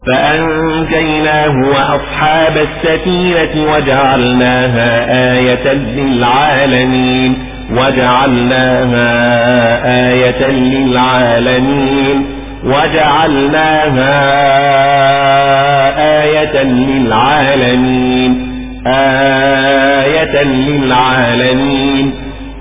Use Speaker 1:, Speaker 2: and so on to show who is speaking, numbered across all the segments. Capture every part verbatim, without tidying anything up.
Speaker 1: فأنجيناه وأصحاب السفينة وجعلناها آية للعالمين وجعلناها آية للعالمين وجعلناها آية للعالمين آية للعالمين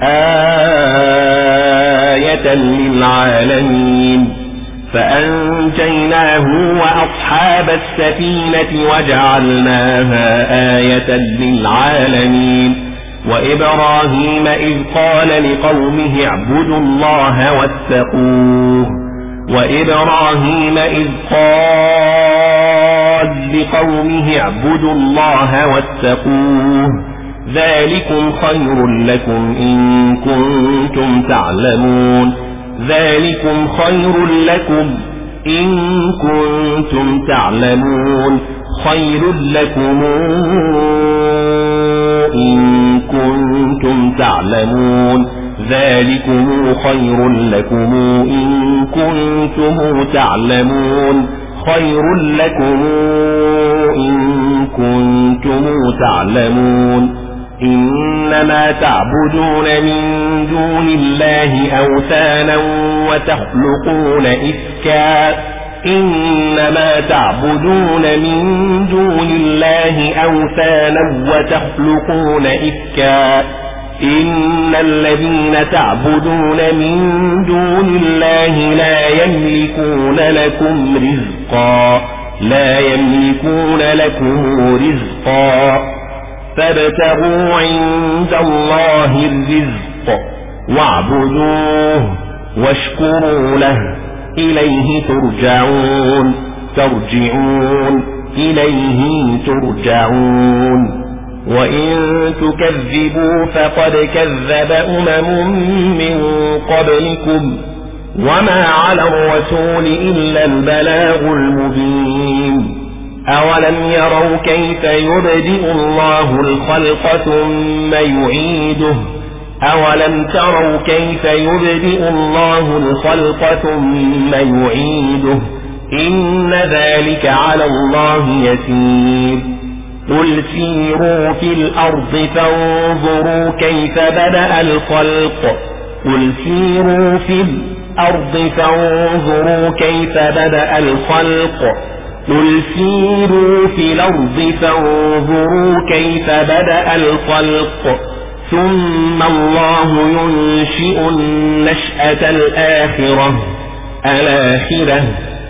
Speaker 1: آية للعالمين فأنجيناه وأصحاب السفينة وجعلناها آية للعالمين وإبراهيم إذ قال لقومه اعبدوا الله واتقوه وإبراهيم إذ قال لقومه اعبدوا الله واتقوه ذلكم خير لكم إن كنتم تعلمون ذلكم خير لكم إن كنتم تعلمون خير لكم إن كنتم تعلمون ذلكم خير لكم إن كنتم تعلمون خير لكم إن كنتم تعلمون إنما تعبدون من دون الله أوثانا وتخلقون إفكا إنما تعبدون من دون الله أوثانا وتخلقون إفكا إن الذين تعبدون من دون الله لا يملكون لكم رزقا لا يملكون لكم رزقا فابتغوا عند الله الرزق واعبدوه واشكروا له إليه ترجعون ترجعون إليه ترجعون وإن تكذبوا فقد كذب أمم من قبلكم وما على الرسول إلا البلاغ المبين أولم يروا كيف يبدئ الله الخلق ثم يعيده أولم تروا كيف يبدئ الله الخلق ثم يعيده إن ذلك على الله يسير قل سيروا في الأرض فانظروا كيف بدأ الخلق قل سيروا في الأرض فانظروا كيف بدأ الخلق قل سيروا في الأرض فانظروا كيف بدأ الخلق ثم الله ينشئ النشأة الآخرة الآخرة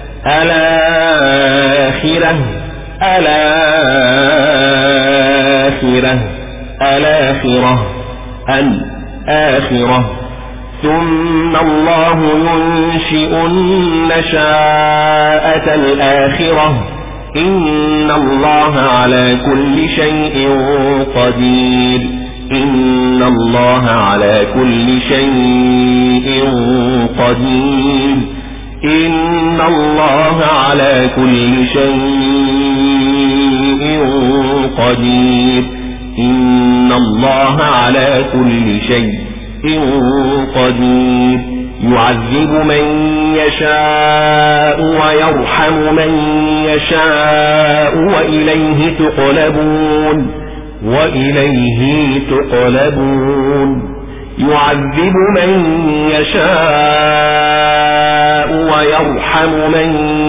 Speaker 1: الآخرة الآخرة الآخرة الآخرة ثم الله ينشئ النشاءة الآخرة إن الله على كل شيء قدير إن الله على كل شيء قدير إن الله على كل شيء قدير إن الله على كل شيء قدير يعذب من يشاء ويرحم من يشاء وإليه تقلبون وإليه تقلبون يعذب من يشاء ويرحم من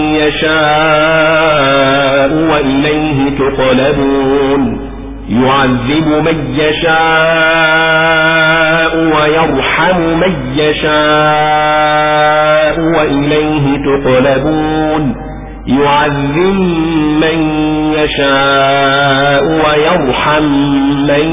Speaker 1: يشاء وإليه تقلبون يعذب من يشاء ويرحم من يشاء وإليه تقلبون يعذب من يشاء ويرحم من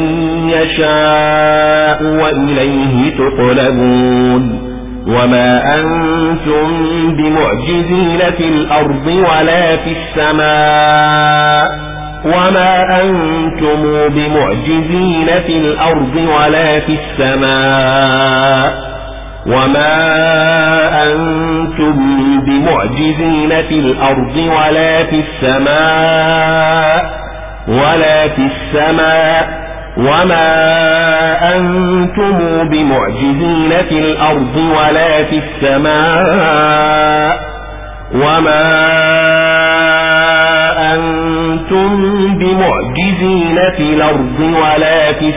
Speaker 1: يشاء وإليه تقلبون وما أنتم بمعجزين في الأرض ولا في السماء وما أنتم بمعجزين في الأرض ولا في السماء وما أنتم بمعجزين في الأرض ولا في السماء ولا في السماء وما أنتم بمعجزين في الأرض ولا في السماء وما بمعجزين في الأرض ولا في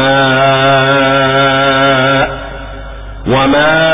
Speaker 1: السماء وما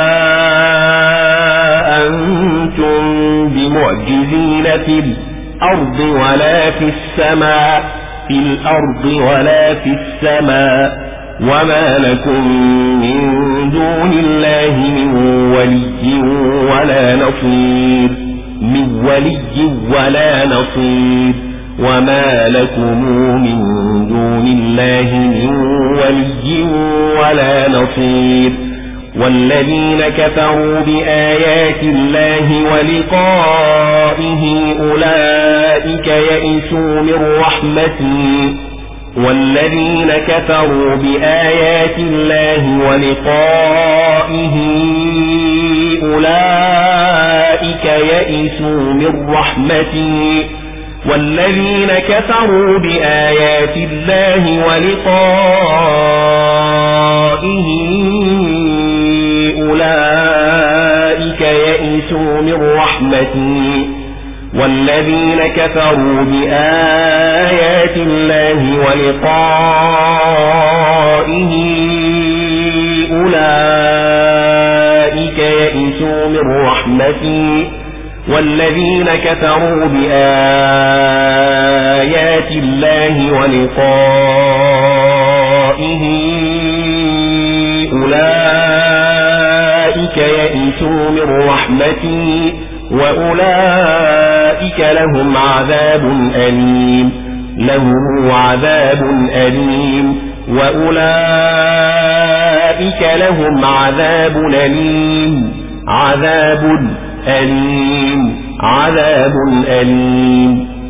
Speaker 1: أنتم بمعجزين في الأرض ولا في السماء في الأرض ولا في السماء وما لكم من دون الله من ولي ولا نصير من ولي ولا نصير وما لكم من دون الله من ولي ولا نصير والذين كفروا بآيات الله ولقائه أولئك يئسوا من رحمتي والذين كفروا بآيات الله ولقائه أولئك يئسوا من رحمتي والذين كفروا بآيات الله ولقائه أولئك يئسوا من رحمتي والذين كفروا بآيات الله ولقائه أولئك يئسوا من رحمتي والذين كفروا بآيات الله ولقائه أولئك يئسوا من رحمتي وأولئك لهم عذاب أليم لهم عذاب أليم وأولئك لهم عذاب أليم عذاب أليم عذاب أليم